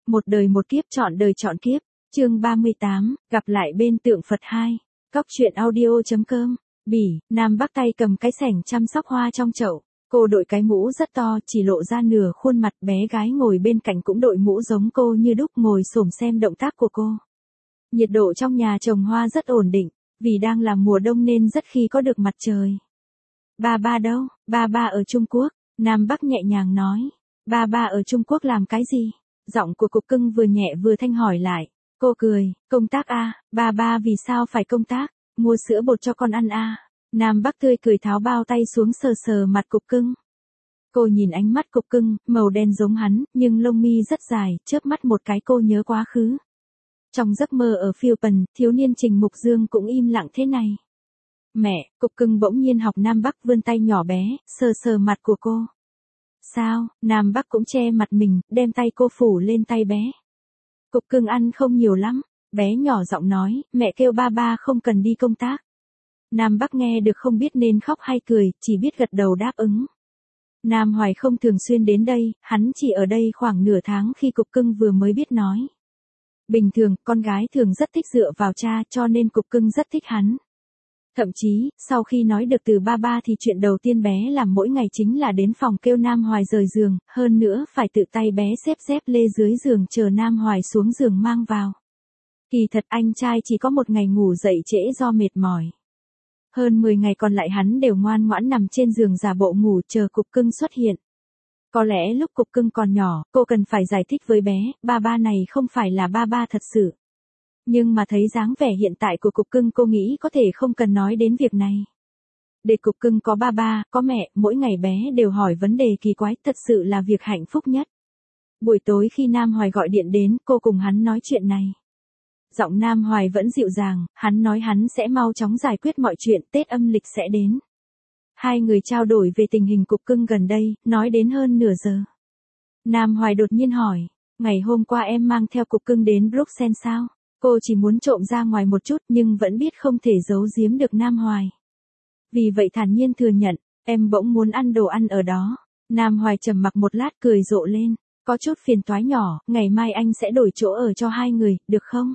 Một đời một kiếp chọn đời chọn kiếp. Chương 38, gặp lại bên tượng Phật 2. Cóc truyện audio.com. Bỉ, Nam Bắc tay cầm cái xẻng chăm sóc hoa trong chậu. Cô đội cái mũ rất to, chỉ lộ ra nửa khuôn mặt, bé gái ngồi bên cạnh cũng đội mũ giống cô như đúc, ngồi xổm xem động tác của cô. Nhiệt độ trong nhà trồng hoa rất ổn định, vì đang là mùa đông nên rất khi có được mặt trời. Ba ba đâu? Ba ba ở Trung Quốc, Nam Bắc nhẹ nhàng nói. Ba ba ở Trung Quốc làm cái gì? Giọng của Cục Cưng vừa nhẹ vừa thanh hỏi lại. Cô cười, công tác à, ba ba vì sao phải công tác, mua sữa bột cho con ăn à. Nam Bắc tươi cười tháo bao tay xuống sờ sờ mặt Cục Cưng. Cô nhìn ánh mắt Cục Cưng, màu đen giống hắn, nhưng lông mi rất dài, chớp mắt một cái cô nhớ quá khứ. Trong giấc mơ ở Phiêu Pần, thiếu niên Trình Mục Dương cũng im lặng thế này. Mẹ, Cục Cưng bỗng nhiên học Nam Bắc vươn tay nhỏ bé, sờ sờ mặt của cô. Sao? Nam Bắc cũng che mặt mình, đem tay cô phủ lên tay bé. Cục Cưng ăn không nhiều lắm, bé nhỏ giọng nói, mẹ kêu ba ba không cần đi công tác. Nam Bắc nghe được không biết nên khóc hay cười, chỉ biết gật đầu đáp ứng. Nam Hoài không thường xuyên đến đây, hắn chỉ ở đây khoảng nửa tháng khi Cục Cưng vừa mới biết nói. Bình thường, con gái thường rất thích dựa vào cha cho nên Cục Cưng rất thích hắn. Thậm chí, sau khi nói được từ ba ba thì chuyện đầu tiên bé làm mỗi ngày chính là đến phòng kêu Nam Hoài rời giường, hơn nữa phải tự tay bé xếp dép lê dưới giường chờ Nam Hoài xuống giường mang vào. Kỳ thật anh trai chỉ có một ngày ngủ dậy trễ do mệt mỏi. Hơn 10 ngày còn lại hắn đều ngoan ngoãn nằm trên giường giả bộ ngủ chờ Cục Cưng xuất hiện. Có lẽ lúc Cục Cưng còn nhỏ, cô cần phải giải thích với bé, ba ba này không phải là ba ba thật sự. Nhưng mà thấy dáng vẻ hiện tại của Cục Cưng cô nghĩ có thể không cần nói đến việc này. Để Cục Cưng có ba ba, có mẹ, mỗi ngày bé đều hỏi vấn đề kỳ quái, thật sự là việc hạnh phúc nhất. Buổi tối khi Nam Hoài gọi điện đến, cô cùng hắn nói chuyện này. Giọng Nam Hoài vẫn dịu dàng, hắn nói hắn sẽ mau chóng giải quyết mọi chuyện, Tết âm lịch sẽ đến. Hai người trao đổi về tình hình Cục Cưng gần đây, nói đến hơn nửa giờ. Nam Hoài đột nhiên hỏi, ngày hôm qua em mang theo Cục Cưng đến Bruxelles sao? Cô chỉ muốn trộm ra ngoài một chút nhưng vẫn biết không thể giấu giếm được Nam Hoài. Vì vậy thản nhiên thừa nhận, em bỗng muốn ăn đồ ăn ở đó. Nam Hoài trầm mặc một lát cười rộ lên, có chút phiền toái nhỏ, ngày mai anh sẽ đổi chỗ ở cho hai người, được không?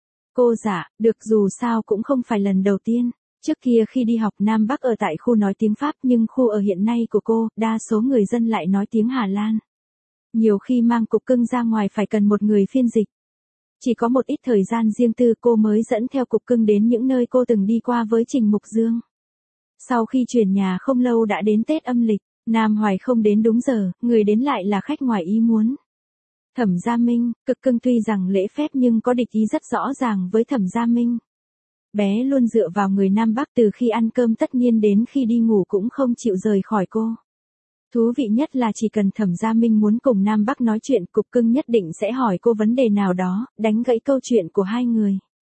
Cô dạ, được dù sao cũng không phải lần đầu tiên. Trước kia khi đi học Nam Bắc ở tại khu nói tiếng Pháp nhưng khu ở hiện nay của cô, đa số người dân lại nói tiếng Hà Lan. Nhiều khi mang Cục Cưng ra ngoài phải cần một người phiên dịch. Chỉ có một ít thời gian riêng tư cô mới dẫn theo Cục Cưng đến những nơi cô từng đi qua với Trình Mục Dương. Sau khi chuyển nhà không lâu đã đến Tết âm lịch, Nam Hoài không đến đúng giờ, người đến lại là khách ngoài ý muốn. Thẩm Gia Minh, Cục Cưng tuy rằng lễ phép nhưng có địch ý rất rõ ràng với Thẩm Gia Minh. Bé luôn dựa vào người Nam Bắc từ khi ăn cơm tất niên đến khi đi ngủ cũng không chịu rời khỏi cô. Thú vị nhất là chỉ cần Thẩm Gia Minh muốn cùng Nam Bắc nói chuyện, Cục Cưng nhất định sẽ hỏi cô vấn đề nào đó, đánh gãy câu chuyện của hai người.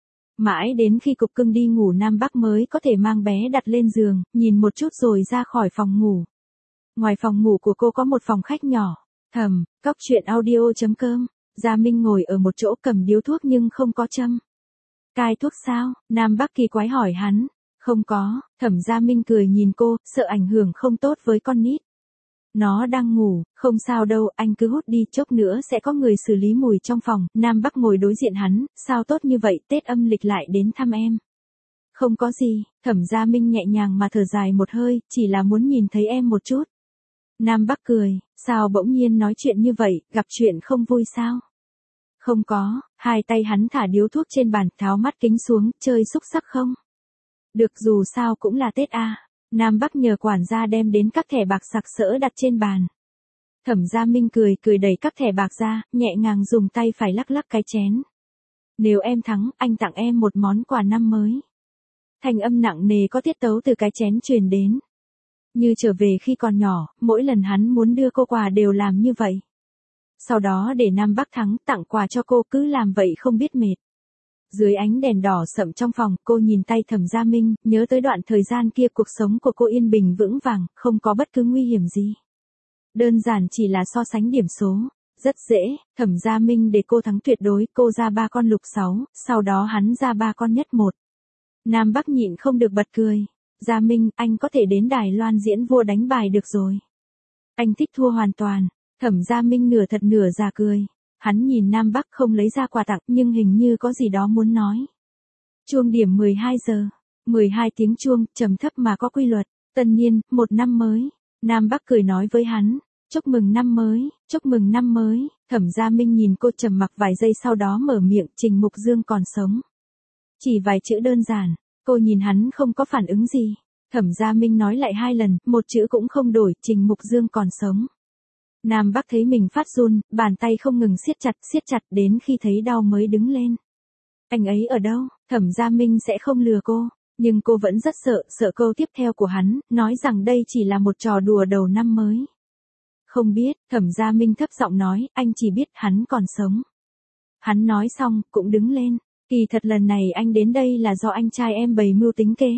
Mãi đến khi Cục Cưng đi ngủ Nam Bắc mới có thể mang bé đặt lên giường, nhìn một chút rồi ra khỏi phòng ngủ. Ngoài phòng ngủ của cô có một phòng khách nhỏ. Cóc truyện audio.com. Gia Minh ngồi ở một chỗ cầm điếu thuốc nhưng không có châm. Cai thuốc sao? Nam Bắc kỳ quái hỏi hắn. Không có, Thẩm Gia Minh cười nhìn cô, sợ ảnh hưởng không tốt với con nít. Nó đang ngủ, không sao đâu, anh cứ hút đi, chốc nữa sẽ có người xử lý mùi trong phòng. Nam Bắc ngồi đối diện hắn, sao tốt như vậy, Tết âm lịch lại đến thăm em. Không có gì, Thẩm Gia Minh nhẹ nhàng mà thở dài một hơi, chỉ là muốn nhìn thấy em một chút. Nam Bắc cười, sao bỗng nhiên nói chuyện như vậy, gặp chuyện không vui sao? Không có, hai tay hắn thả điếu thuốc trên bàn, tháo mắt kính xuống, chơi xúc xắc không? Được dù sao cũng là Tết à. Nam Bắc nhờ quản gia đem đến các thẻ bạc sặc sỡ đặt trên bàn. Thẩm Gia Minh cười đẩy các thẻ bạc ra, nhẹ nhàng dùng tay phải lắc lắc cái chén. Nếu em thắng, anh tặng em một món quà năm mới. Thanh âm nặng nề có tiết tấu từ cái chén truyền đến. Như trở về khi còn nhỏ, mỗi lần hắn muốn đưa cô quà đều làm như vậy. Sau đó để Nam Bắc thắng tặng quà cho cô cứ làm vậy không biết mệt. Dưới ánh đèn đỏ sậm trong phòng, cô nhìn tay Thẩm Gia Minh, nhớ tới đoạn thời gian kia cuộc sống của cô yên bình vững vàng, không có bất cứ nguy hiểm gì. Đơn giản chỉ là so sánh điểm số. Rất dễ, Thẩm Gia Minh để cô thắng tuyệt đối, cô ra 3 con lục 6, sau đó hắn ra 3 con nhất 1. Nam Bắc nhịn không được bật cười. Gia Minh, anh có thể đến Đài Loan diễn vua đánh bài được rồi. Anh thích thua hoàn toàn. Thẩm Gia Minh nửa thật nửa giả cười. Hắn nhìn Nam Bắc không lấy ra quà tặng nhưng hình như có gì đó muốn nói. Chuông điểm 12 giờ. 12 tiếng chuông, trầm thấp mà có quy luật. Tân niên, một năm mới. Nam Bắc cười nói với hắn. Chúc mừng năm mới, chúc mừng năm mới. Thẩm Gia Minh nhìn cô trầm mặc vài giây sau đó mở miệng, Trình Mục Dương còn sống. Chỉ vài chữ đơn giản, cô nhìn hắn không có phản ứng gì. Thẩm Gia Minh nói lại 2 lần, một chữ cũng không đổi, Trình Mục Dương còn sống. Nam Bắc thấy mình phát run, bàn tay không ngừng siết chặt đến khi thấy đau mới đứng lên. Anh ấy ở đâu? Thẩm Gia Minh sẽ không lừa cô, nhưng cô vẫn rất sợ câu tiếp theo của hắn, nói rằng đây chỉ là một trò đùa đầu năm mới. Không biết, Thẩm Gia Minh thấp giọng nói, anh chỉ biết hắn còn sống. Hắn nói xong, cũng đứng lên, kỳ thật lần này anh đến đây là do anh trai em bày mưu tính kế.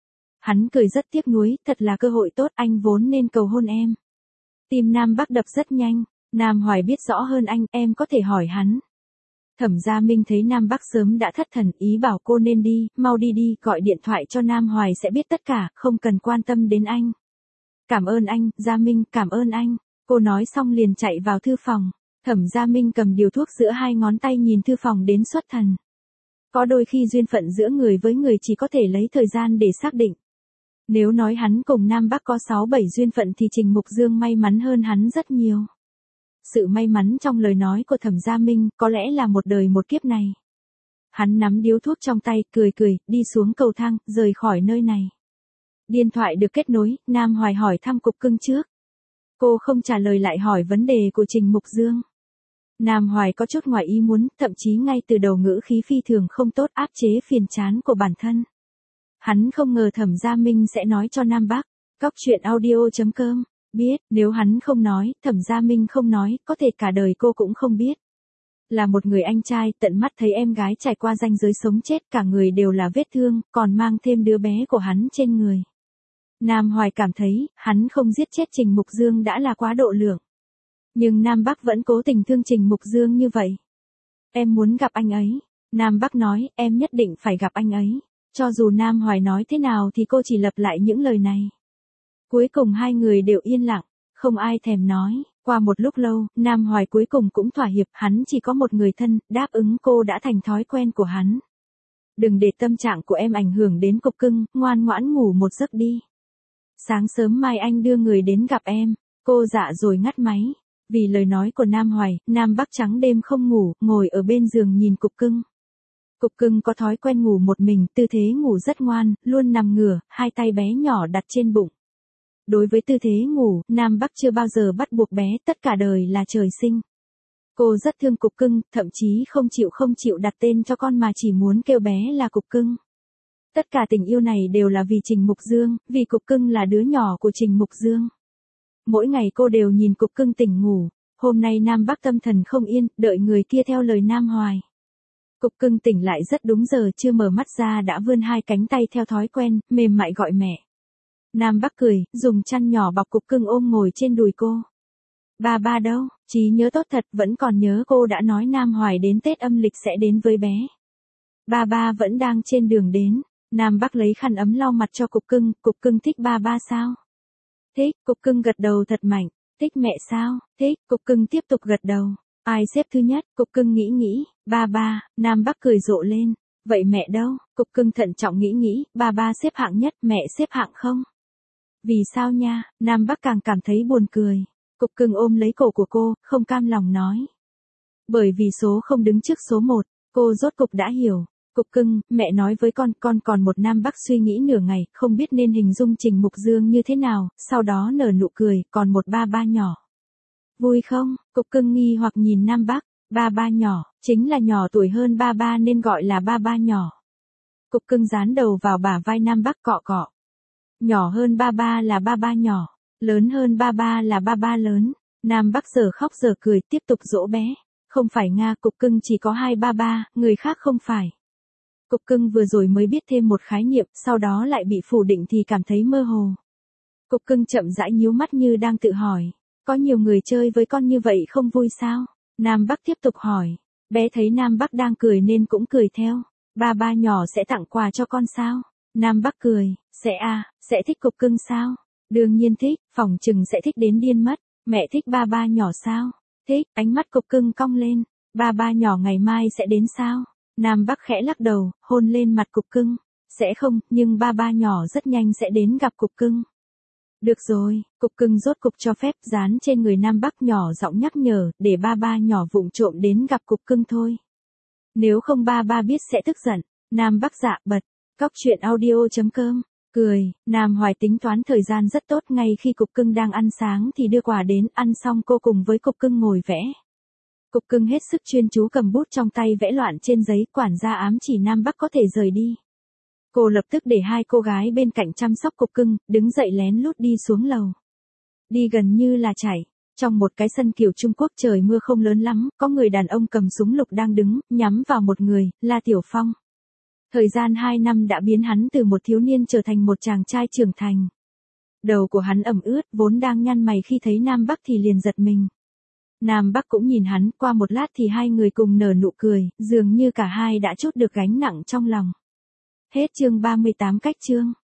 Hắn cười rất tiếc nuối, thật là cơ hội tốt, anh vốn nên cầu hôn em. Tim Nam Bắc đập rất nhanh, Nam Hoài biết rõ hơn anh, em có thể hỏi hắn. Thẩm Gia Minh thấy Nam Bắc sớm đã thất thần, ý bảo cô nên đi, mau đi, gọi điện thoại cho Nam Hoài sẽ biết tất cả, không cần quan tâm đến anh. Cảm ơn anh, Gia Minh, cảm ơn anh. Cô nói xong liền chạy vào thư phòng. Thẩm Gia Minh cầm điều thuốc giữa 2 ngón tay nhìn thư phòng đến xuất thần. Có đôi khi duyên phận giữa người với người chỉ có thể lấy thời gian để xác định. Nếu nói hắn cùng Nam Bắc có 6-7 duyên phận thì Trình Mục Dương may mắn hơn hắn rất nhiều. Sự may mắn trong lời nói của Thẩm Gia Minh có lẽ là một đời một kiếp này. Hắn nắm điếu thuốc trong tay, cười, đi xuống cầu thang, rời khỏi nơi này. Điện thoại được kết nối, Nam Hoài hỏi thăm Cục Cưng trước. Cô không trả lời lại hỏi vấn đề của Trình Mục Dương. Nam Hoài có chút ngoài ý muốn, thậm chí ngay từ đầu ngữ khí phi thường không tốt, áp chế phiền chán của bản thân. Hắn không ngờ Thẩm Gia Minh sẽ nói cho Nam Bắc. Cóc truyện audio.com. Biết, nếu hắn không nói, Thẩm Gia Minh không nói, có thể cả đời cô cũng không biết. Là một người anh trai, tận mắt thấy em gái trải qua ranh giới sống chết, cả người đều là vết thương, còn mang thêm đứa bé của hắn trên người. Nam Hoài cảm thấy, hắn không giết chết Trình Mục Dương đã là quá độ lượng. Nhưng Nam Bắc vẫn cố tình thương Trình Mục Dương như vậy. Em muốn gặp anh ấy. Nam Bắc nói, em nhất định phải gặp anh ấy. Cho dù Nam Hoài nói thế nào thì cô chỉ lặp lại những lời này. Cuối cùng 2 người đều yên lặng, không ai thèm nói. Qua một lúc lâu, Nam Hoài cuối cùng cũng thỏa hiệp, hắn chỉ có một người thân, đáp ứng cô đã thành thói quen của hắn. Đừng để tâm trạng của em ảnh hưởng đến Cục Cưng, ngoan ngoãn ngủ một giấc đi. Sáng sớm mai anh đưa người đến gặp em. Cô dạ rồi ngắt máy. Vì lời nói của Nam Hoài, Nam Bắc trắng đêm không ngủ, ngồi ở bên giường nhìn Cục Cưng. Cục Cưng có thói quen ngủ một mình, tư thế ngủ rất ngoan, luôn nằm ngửa, 2 tay bé nhỏ đặt trên bụng. Đối với tư thế ngủ, Nam Bắc chưa bao giờ bắt buộc bé, tất cả đời là trời sinh. Cô rất thương Cục Cưng, thậm chí không chịu đặt tên cho con mà chỉ muốn kêu bé là Cục Cưng. Tất cả tình yêu này đều là vì Trình Mục Dương, vì Cục Cưng là đứa nhỏ của Trình Mục Dương. Mỗi ngày cô đều nhìn Cục Cưng tỉnh ngủ, hôm nay Nam Bắc tâm thần không yên, đợi người kia theo lời Nam Hoài. Cục Cưng tỉnh lại rất đúng giờ, chưa mở mắt ra đã vươn 2 cánh tay theo thói quen, mềm mại gọi mẹ. Nam Bắc cười, dùng chăn nhỏ bọc Cục Cưng ôm ngồi trên đùi cô. Ba đâu, trí nhớ tốt thật, vẫn còn nhớ cô đã nói Nam Hoài đến Tết âm lịch sẽ đến với bé. Ba vẫn đang trên đường đến. Nam Bắc lấy khăn ấm lau mặt cho Cục Cưng thích ba sao? Thích, Cục Cưng gật đầu thật mạnh. Thích mẹ sao? Thích, Cục Cưng tiếp tục gật đầu. Ai xếp thứ nhất? Cục Cưng nghĩ, ba, Nam Bắc cười rộ lên. Vậy mẹ đâu? Cục Cưng thận trọng nghĩ, ba xếp hạng nhất, mẹ xếp hạng không? Vì sao nha? Nam Bắc càng cảm thấy buồn cười. Cục Cưng ôm lấy cổ của cô, không cam lòng nói. Bởi vì số không đứng trước số 1, cô rốt cục đã hiểu. Cục Cưng, mẹ nói với con còn một. Nam Bắc suy nghĩ nửa ngày, không biết nên hình dung Trình Mục Dương như thế nào, sau đó nở nụ cười, còn một ba nhỏ. Vui không? Cục Cưng nghi hoặc nhìn Nam Bắc, ba nhỏ, chính là nhỏ tuổi hơn ba nên gọi là ba nhỏ. Cục Cưng dán đầu vào bả vai Nam Bắc cọ. Nhỏ hơn ba là ba nhỏ, lớn hơn ba là ba lớn. Nam Bắc giờ khóc giờ cười tiếp tục dỗ bé. Không phải Nga, Cục Cưng chỉ có 2 ba, người khác không phải. Cục Cưng vừa rồi mới biết thêm một khái niệm, sau đó lại bị phủ định thì cảm thấy mơ hồ. Cục Cưng chậm rãi nhíu mắt như đang tự hỏi. Có nhiều người chơi với con như vậy không vui sao? Nam Bắc tiếp tục hỏi. Bé thấy Nam Bắc đang cười nên cũng cười theo. Ba nhỏ sẽ tặng quà cho con sao? Nam Bắc cười. Sẽ thích Cục Cưng sao? Đương nhiên thích, phỏng chừng sẽ thích đến điên mất. Mẹ thích ba nhỏ sao? Thích, ánh mắt cục cưng cong lên. Ba ba nhỏ ngày mai sẽ đến sao? Nam Bắc khẽ lắc đầu, hôn lên mặt cục cưng. Sẽ không, nhưng ba ba nhỏ rất nhanh sẽ đến gặp cục cưng. Được rồi, cục cưng rốt cục cho phép dán trên người Nam Bắc nhỏ giọng nhắc nhở, để ba ba nhỏ vụng trộm đến gặp cục cưng thôi. Nếu không ba ba biết sẽ tức giận. Nam Bắc dạ bật. Cóc truyện audio.com. Cười, Nam Hoài tính toán thời gian rất tốt, ngay khi cục cưng đang ăn sáng thì đưa quà đến, ăn xong cô cùng với cục cưng ngồi vẽ. Cục cưng hết sức chuyên chú cầm bút trong tay vẽ loạn trên giấy, quản gia ám chỉ Nam Bắc có thể rời đi. Cô lập tức để hai cô gái bên cạnh chăm sóc cục cưng, đứng dậy lén lút đi xuống lầu. Đi gần như là chạy. Trong một cái sân kiểu Trung Quốc trời mưa không lớn lắm, có người đàn ông cầm súng lục đang đứng, nhắm vào một người, là Tiểu Phong. Thời gian 2 năm đã biến hắn từ một thiếu niên trở thành một chàng trai trưởng thành. Đầu của hắn ẩm ướt, vốn đang nhăn mày khi thấy Nam Bắc thì liền giật mình. Nam Bắc cũng nhìn hắn, qua một lát thì hai người cùng nở nụ cười, dường như cả hai đã trút được gánh nặng trong lòng. Hết chương 38 cách chương.